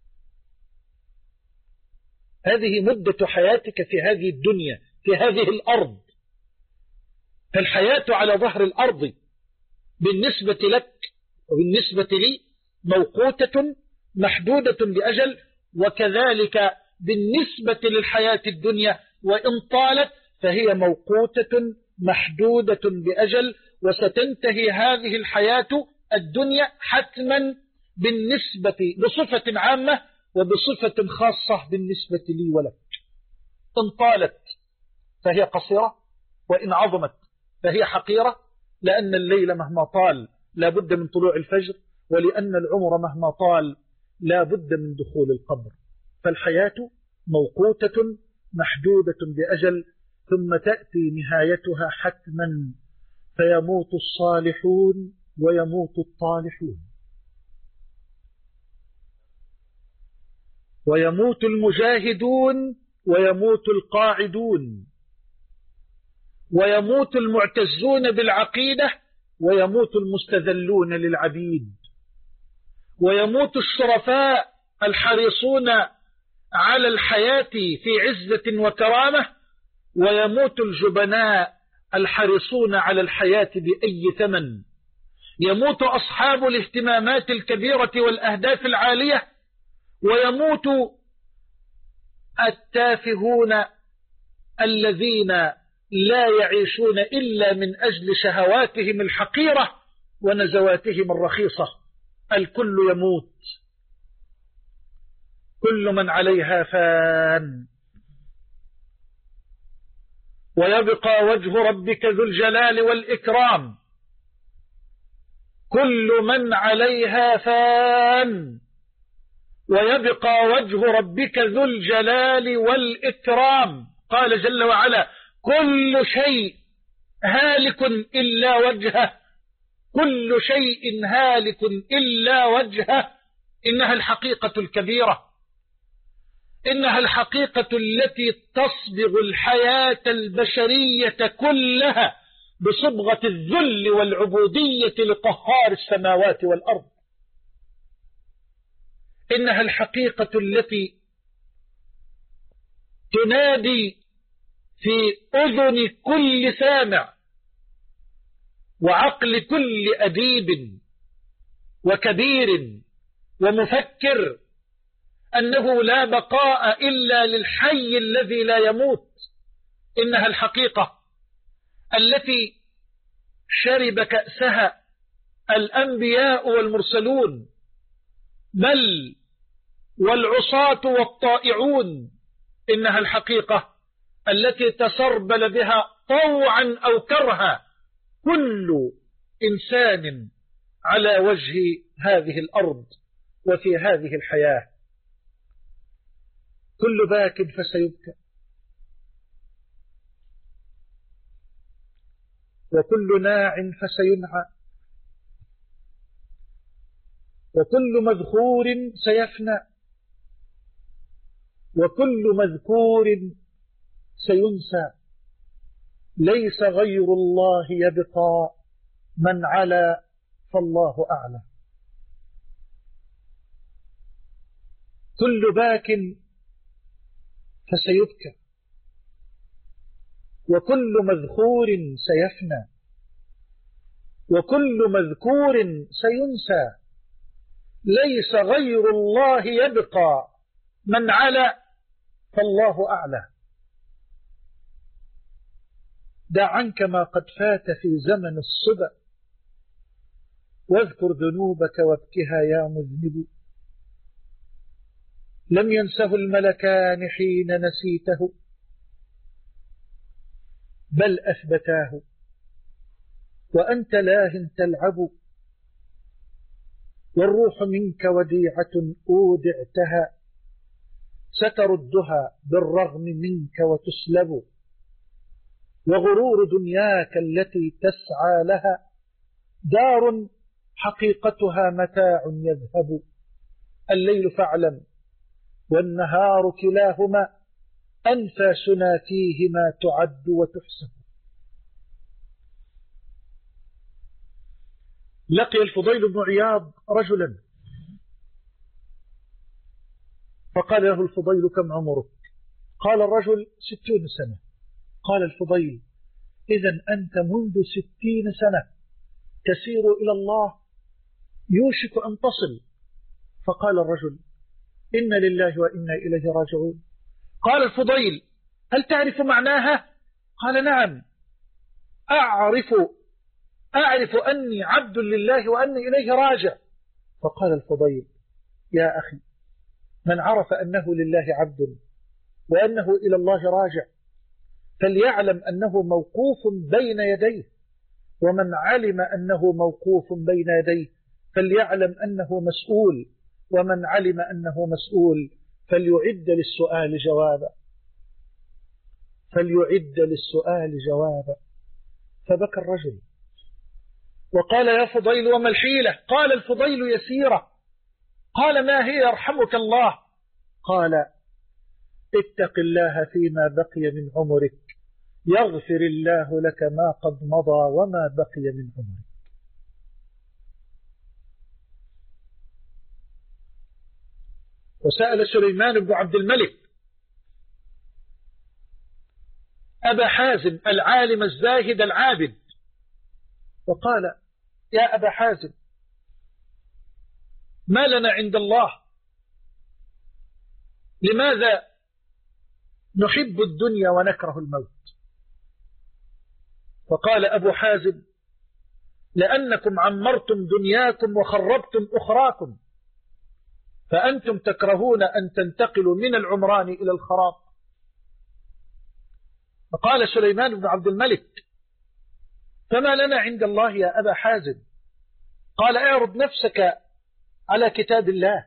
هذه مدة حياتك في هذه الدنيا، في هذه الأرض. فالحياة على ظهر الأرض بالنسبة لك وبالنسبة لي موقوتة محدودة بأجل، وكذلك بالنسبة للحياة الدنيا وإن طالت فهي موقوتة محدودة بأجل، وستنتهي هذه الحياة الدنيا حتما بالنسبة بصفة عامة وبصفة خاصة بالنسبة لي ولك. إن طالت فهي قصيرة، وإن عظمت فهي حقيرة، لأن الليل مهما طال لا بد من طلوع الفجر، ولأن العمر مهما طال لا بد من دخول القبر. فالحياة موقوتة محدودة بأجل، ثم تأتي نهايتها حتما، فيموت الصالحون ويموت الطالحون، ويموت المجاهدون ويموت القاعدون، ويموت المعتزون بالعقيدة ويموت المستذلون للعبيد، ويموت الشرفاء الحريصون على الحياة في عزة وكرامة، ويموت الجبناء الحريصون على الحياة بأي ثمن. يموت أصحاب الاهتمامات الكبيرة والأهداف العالية، ويموت التافهون الذين لا يعيشون إلا من أجل شهواتهم الحقيرة ونزواتهم الرخيصة. الكل يموت، كل من عليها فان، ويبقى وجه ربك ذو الجلال والإكرام. كل من عليها فان، ويبقى وجه ربك ذو الجلال والإكرام. قال جل وعلا: كل شيء هالك إلا وجهه، كل شيء هالك إلا وجهه. إنها الحقيقة الكبيرة، إنها الحقيقة التي تصبغ الحياة البشرية كلها بصبغة الذل والعبودية لقهار السماوات والأرض. إنها الحقيقة التي تنادي في أذن كل سامع وعقل كل أديب وكبير ومفكر أنه لا بقاء إلا للحي الذي لا يموت. إنها الحقيقة التي شرب كأسها الأنبياء والمرسلون، بل والعصاة والطائعون. إنها الحقيقة التي تسربل بها طوعا أو كرها كل إنسان على وجه هذه الأرض وفي هذه الحياة. كل باك فسيبكى، وكل ناع فسينعى، وكل مذخور سيفنى، وكل مذكور سينسى. ليس غير الله يبقى، من علا فالله أعلى. كل باك فسيبكى، وكل مذخور سيفنى، وكل مذكور سينسى. ليس غير الله يبقى، من علا فالله أعلى. دع عنك ما قد فات في زمن الصبا، واذكر ذنوبك وابكها يا مذنب. لم ينسه الملكان حين نسيته، بل أثبتاه، وأنت لاه تلعب. والروح منك وديعة أودعتها، ستردها بالرغم منك وتسلب. وغرور دنياك التي تسعى لها دار حقيقتها متاع يذهب. الليل فاعلم والنهار كلاهما أنفاسنا فيهما تعد وتحسب. لقي الفضيل بن عياض رجلا فقال له الفضيل: كم عمرك؟ قال الرجل: ستون سنة. قال الفضيل: إذن أنت منذ ستين سنة تسير إلى الله، يوشك أن تصل. فقال الرجل: إن لله وإنا إليه راجعون. قال الفضيل: هل تعرف معناها؟ قال: نعم، أعرف أعرف أني عبد لله وأني إليه راجع. فقال الفضيل: يا أخي، من عرف أنه لله عبد وأنه إلى الله راجع فليعلم أنه موقوف بين يديه، ومن علم أنه موقوف بين يديه فليعلم أنه مسؤول، ومن علم أنه مسؤول فليعد للسؤال جوابا فليعد للسؤال جوابا. فبكى الرجل وقال: يا فضيل، وما الحيلة؟ قال الفضيل: يسيرة. قال: ما هي يرحمك الله؟ قال: اتق الله فيما بقي من عمرك يغفر الله لك ما قد مضى وما بقي من عمرك. وسأل سليمان بن عبد الملك أبا حازم العالم الزاهد العابد، وقال: يا أبا حازم، ما لنا عند الله؟ لماذا نحب الدنيا ونكره الموت؟ فقال أبو حازم: لأنكم عمرتم دنياكم وخربتم أخراكم، فأنتم تكرهون أن تنتقلوا من العمران إلى الخراب. فقال سليمان بن عبد الملك: فما لنا عند الله يا أبا حازم؟ قال: اعرض نفسك على كتاب الله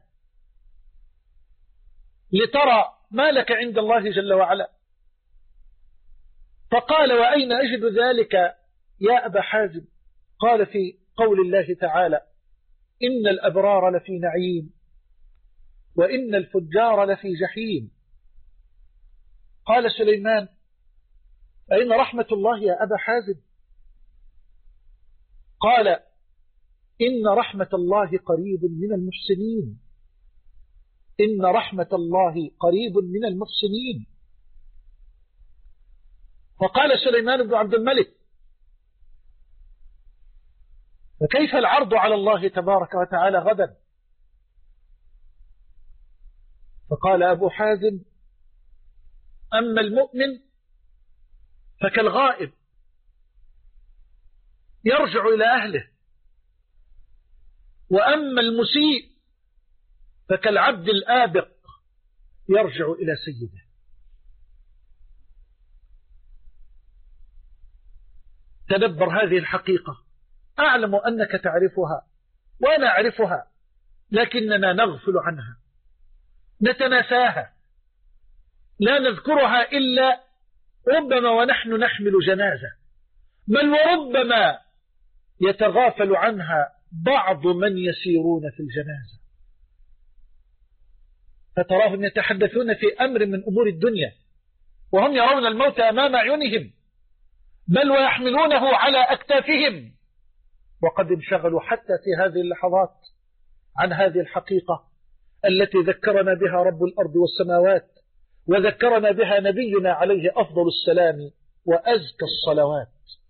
لترى ما لك عند الله جل وعلا. فقال: وأين أجد ذلك يا أبا حازم؟ قال: في قول الله تعالى: إن الأبرار لفي نعيم وإن الفجار لفي جحيم. قال سليمان: أين رحمة الله يا أبا حازم؟ قال: إن رحمة الله قريب من المحسنين إن رحمة الله قريب من المحسنين. فقال سليمان بن عبد الملك: فكيف العرض على الله تبارك وتعالى غدا؟ فقال أبو حازم: أما المؤمن فكالغائب يرجع إلى أهله، وأما المسيء فكالعبد الآبق يرجع إلى سيده. تدبر هذه الحقيقة. أعلم أنك تعرفها وأنا أعرفها، لكننا نغفل عنها، نتناساها، لا نذكرها إلا ربما ونحن نحمل جنازة، بل وربما يتغافل عنها بعض من يسيرون في الجنازة، فتراهم يتحدثون في أمر من أمور الدنيا وهم يرون الموت أمام أعينهم، بل ويحملونه على أكتافهم، وقد انشغلوا حتى في هذه اللحظات عن هذه الحقيقة التي ذكرنا بها رب الأرض والسماوات، وذكرنا بها نبينا عليه أفضل السلام وأزكى الصلوات.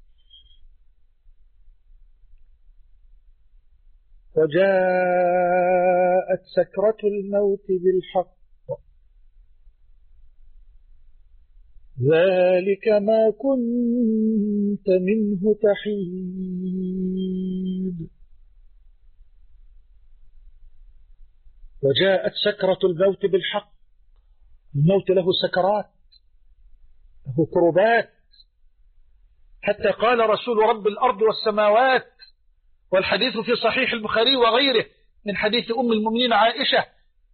وجاءت سكرة الموت بالحق ذلك ما كنت منه تحيد. وجاءت سكرة الموت بالحق. الموت له سكرات، له كربات، حتى قال رسول رب الأرض والسماوات، والحديث في صحيح البخاري وغيره من حديث أم المؤمنين عائشة: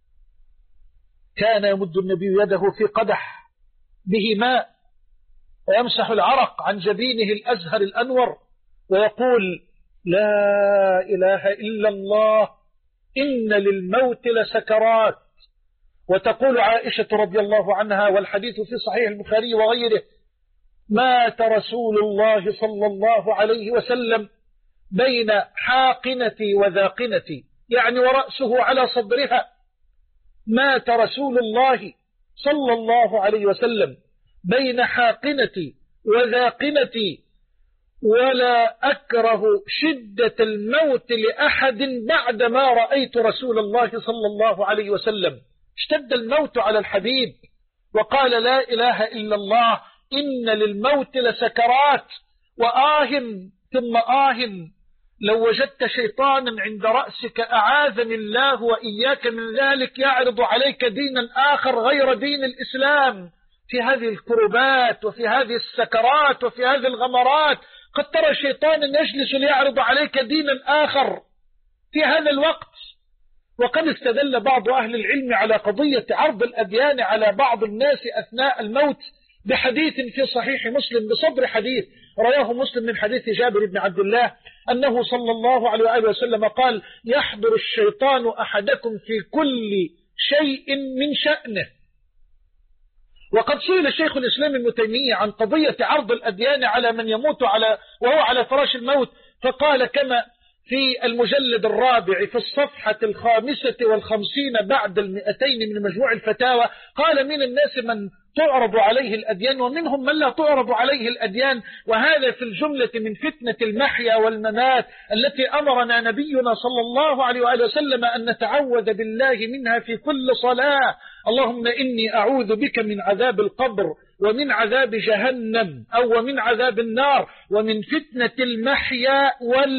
كان يمد النبي يده في قدح به ماء ويمسح العرق عن جبينه الأزهر الأنور ويقول: لا إله إلا الله إن للموت لسكرات. وتقول عائشة رضي الله عنها، والحديث في صحيح البخاري وغيره: مات رسول الله صلى الله عليه وسلم بين حاقنتي وذاقنتي، يعني ورأسه على صدرها. مات رسول الله صلى الله عليه وسلم بين حاقنتي وذاقنتي، ولا أكره شدة الموت لأحد بعدما رأيت رسول الله صلى الله عليه وسلم. اشتد الموت على الحبيب وقال لا إله إلا الله، إن للموت لسكرات، وآه ثم آه لو وجدت شيطانا عند رأسك أعاذني الله وإياك من ذلك يعرض عليك دينا آخر غير دين الإسلام في هذه الكربات وفي هذه السكرات وفي هذه الغمرات. قد ترى شيطانا يجلس ليعرض عليك دينا آخر في هذا الوقت. وقد استدل بعض أهل العلم على قضية عرض الأديان على بعض الناس أثناء الموت بحديث في صحيح مسلم بصدر حديث رواه مسلم من حديث جابر بن عبد الله أنه صلى الله عليه وآله وسلم قال: يحضر الشيطان أحدكم في كل شيء من شأنه. وقد سئل شيخ الإسلام ابن تيمية عن قضية عرض الأديان على من يموت على وهو على فراش الموت، فقال كما في المجلد الرابع في الصفحة الخامسة والخمسين بعد المئتين من مجموع الفتاوى، قال: من الناس من تعرض عليه الأديان ومنهم من لا تعرض عليه الأديان، وهذا في الجملة من فتنة المحيا والممات التي أمرنا نبينا صلى الله عليه وآله وسلم أن نتعوذ بالله منها في كل صلاة. اللهم إني أعوذ بك من عذاب القبر ومن عذاب جهنم أو ومن عذاب النار ومن فتنة المحيا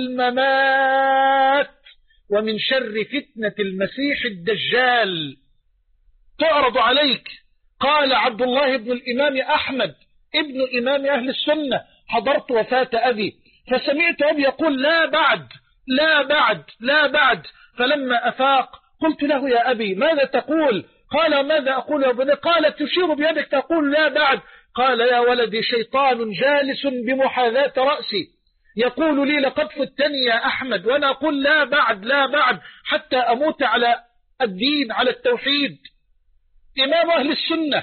والممات ومن شر فتنة المسيح الدجال. تعرض عليك. قال عبد الله بن الإمام أحمد ابن إمام أهل السنة: حضرت وفاة أبي فسمعت أبي يقول: لا بعد لا بعد لا بعد. فلما أفاق قلت له: يا أبي ماذا تقول؟ قال: ماذا أقول يا ابني؟ قال: تشير بيدك تقول لا بعد. قال: يا ولدي شيطان جالس بمحاذاة رأسي يقول لي: لقد فتني يا أحمد، وأنا أقول لا بعد لا بعد حتى أموت على الدين على التوحيد. إمام أهل السنة.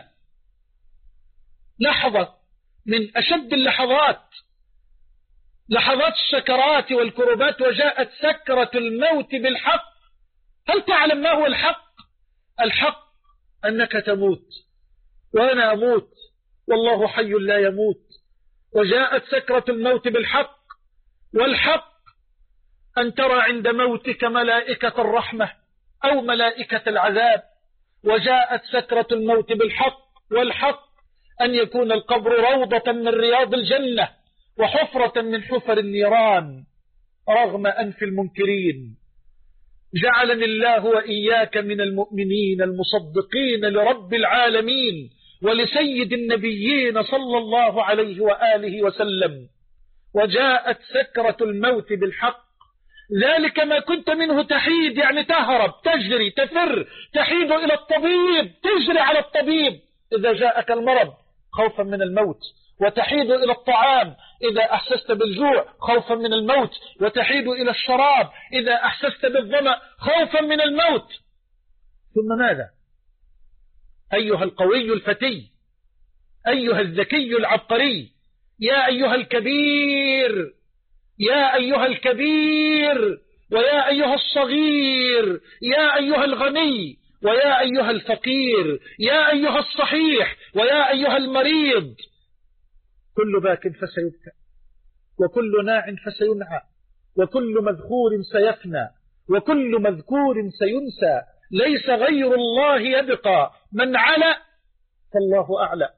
لحظة من أشد اللحظات، لحظات السكرات والكربات، وجاءت سكرة الموت بالحق. هل تعلم ما هو الحق؟ الحق أنك تموت وأنا أموت والله حي لا يموت. وجاءت سكرة الموت بالحق، والحق أن ترى عند موتك ملائكة الرحمة أو ملائكة العذاب. وجاءت سكرة الموت بالحق، والحق أن يكون القبر روضة من رياض الجنة وحفرة من حفر النيران رغم أنف المنكرين. جعلني الله وإياك من المؤمنين المصدقين لرب العالمين ولسيد النبيين صلى الله عليه وآله وسلم. وجاءت سكرة الموت بالحق، ذلك ما كنت منه تحيد، يعني تهرب تجري تفر، تحيد إلى الطبيب، تجري على الطبيب إذا جاءك المرض خوفا من الموت، وتحيد إلى الطعام إذا أحسست بالجوع خوفا من الموت، وتحيد إلى الشراب إذا أحسست بالظمأ خوفا من الموت. ثم ماذا؟ أيها القوي الفتي، أيها الذكي العبقري، يا أيها الكبير، يا أيها الكبير، ويا أيها الصغير، يا أيها الغني ويا أيها الفقير، يا أيها الصحيح ويا أيها المريض. كل باك فسيبكى، وكل ناع فسينعى، وكل مذكور سيفنى، وكل مذكور سينسى. ليس غير الله يبقى، من علا فالله أعلى.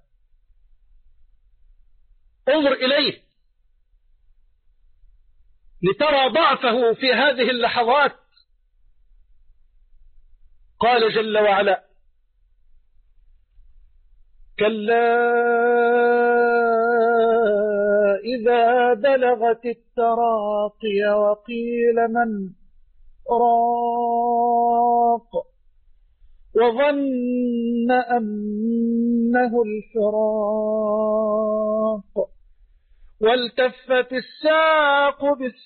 انظر إليه لترى ضعفه في هذه اللحظات. قال جل وعلا: كلا إذا بلغت التراقي وقيل من راق وظن أنه الفراق والتفت الساق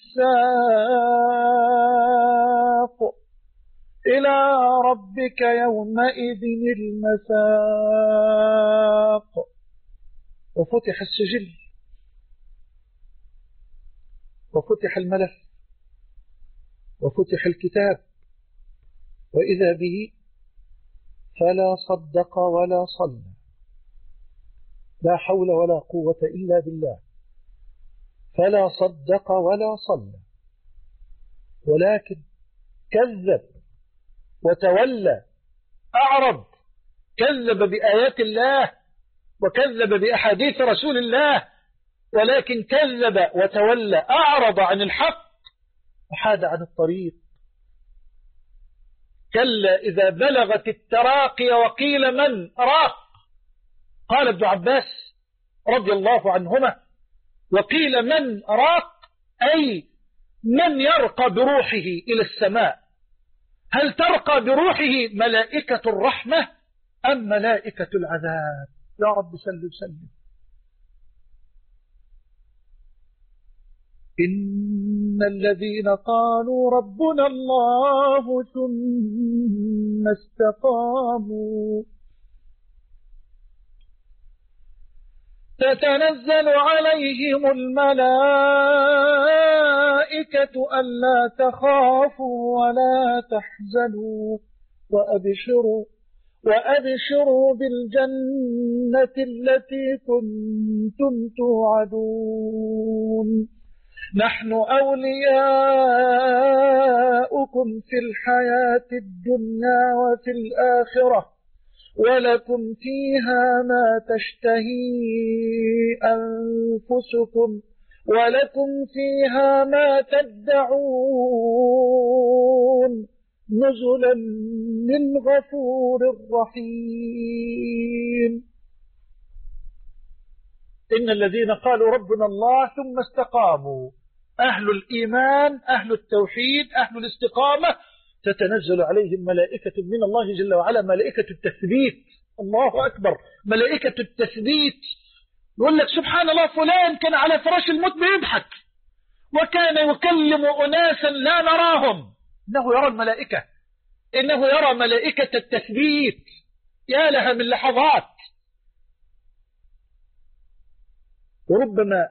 بالساق إلى ربك يومئذ المساق. وفتح السجل وفتح الملف وفتح الكتاب وإذا به فلا صدق ولا صلى، لا حول ولا قوة إلا بالله، فلا صدق ولا صلى، ولكن كذب وتولى، أعرض، كذب بآيات الله وكذب بأحاديث رسول الله، ولكن كذب وتولى، أعرض عن الحق وحاد عن الطريق. كلا إذا بلغت التراقي وقيل من راق، قال ابن عباس رضي الله عنهما: وقيل من راق أي من يرقى بروحه إلى السماء. هل ترقى بروحه ملائكة الرحمة أم ملائكة العذاب؟ يا رب سلم سلم. إن الذين قالوا ربنا الله ثم استقاموا تتنزل عليهم الملائكة ألا تخافوا ولا تحزنوا وأبشروا وأبشروا بالجنة التي كنتم توعدون نحن أولياؤكم في الحياة الدنيا وفي الآخرة ولكم فيها ما تشتهي أنفسكم ولكم فيها ما تدعون نزلا من غفور رحيم. إن الذين قالوا ربنا الله ثم استقاموا، أهل الإيمان، أهل التوحيد، أهل الاستقامة، تتنزل عليهم ملائكة من الله جل وعلا، ملائكة التثبيت. الله أكبر، ملائكة التثبيت. يقول لك سبحان الله فلان كان على فراش الموت بيضحك وكان يكلم أناسا لا نراهم، إنه يرى الملائكة، إنه يرى ملائكة التثبيت. يا لها من لحظات. وربما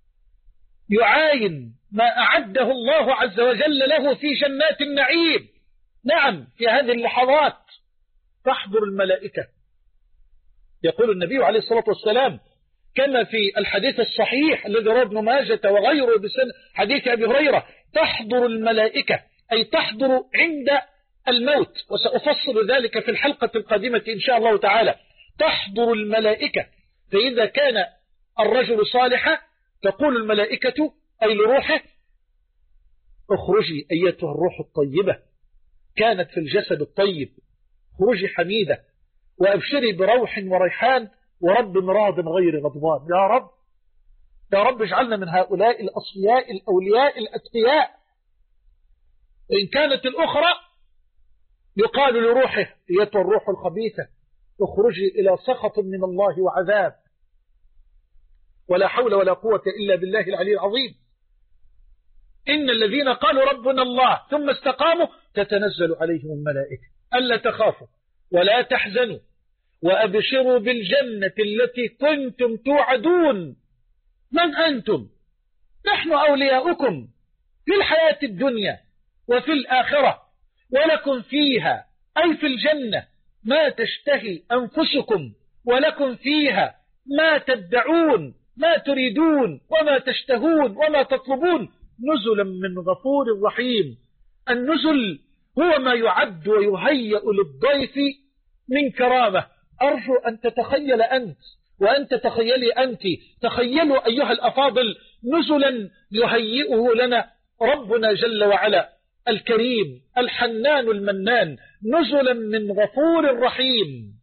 يعاين ما أعده الله عز وجل له في جنات النعيم. نعم، في هذه اللحظات تحضر الملائكة. يقول النبي عليه الصلاة والسلام كما في الحديث الصحيح الذي رواه ابن ماجه وغيره بسن حديث أبي هريرة: تحضر الملائكة، أي تحضر عند الموت، وسأفصل ذلك في الحلقة القادمة إن شاء الله تعالى. تحضر الملائكة، فإذا كان الرجل صالحا تقول الملائكة أي لروحه: اخرجي أيتها الروح الطيبة، كانت في الجسد الطيب، اخرجي حميدة، وأبشري بروح وريحان ورب راض غير غضبان. يا رب، يا رب اجعلنا من هؤلاء الأصفياء الأولياء الأتقياء. إن كانت الأخرى يقال لروحه: أيتها الروح الخبيثة، اخرجي إلى سخط من الله وعذاب. ولا حول ولا قوة إلا بالله العلي العظيم. إن الذين قالوا ربنا الله ثم استقاموا تتنزل عليهم الملائكة ألا تخافوا ولا تحزنوا وأبشروا بالجنة التي كنتم توعدون. من أنتم؟ نحن أولياؤكم في الحياة الدنيا وفي الآخرة، ولكم فيها أي في الجنة ما تشتهي أنفسكم، ولكم فيها ما تدعون، ما تريدون وما تشتهون وما تطلبون، نزلا من غفور رحيم. النزل هو ما يعد ويهيأ للضيف من كرامة. أرجو أن تتخيل أنت وأن تتخيلي أنت، تخيلوا أيها الأفاضل نزلا يهيئه لنا ربنا جل وعلا الكريم الحنان المنان، نزلا من غفور رحيم.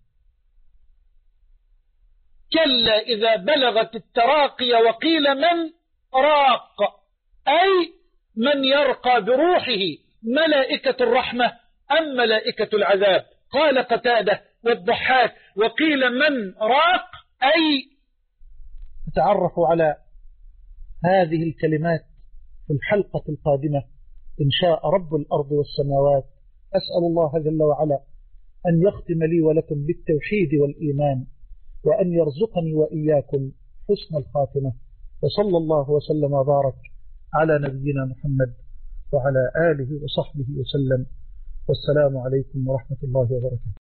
كلا إذا بلغت التراقي وقيل من راق، أي من يرقى بروحه، ملائكة الرحمة أم ملائكة العذاب؟ قال قتادة والضحاك: وقيل من راق، أي تعرفوا على هذه الكلمات في الحلقة القادمة إن شاء رب الأرض والسماوات. أسأل الله جل وعلا أن يختم لي ولكم بالتوحيد والإيمان، وأن يرزقني وإياكم حسن الخاتمة. وصلى الله وسلم وبارك على نبينا محمد وعلى آله وصحبه وسلم، والسلام عليكم ورحمة الله وبركاته.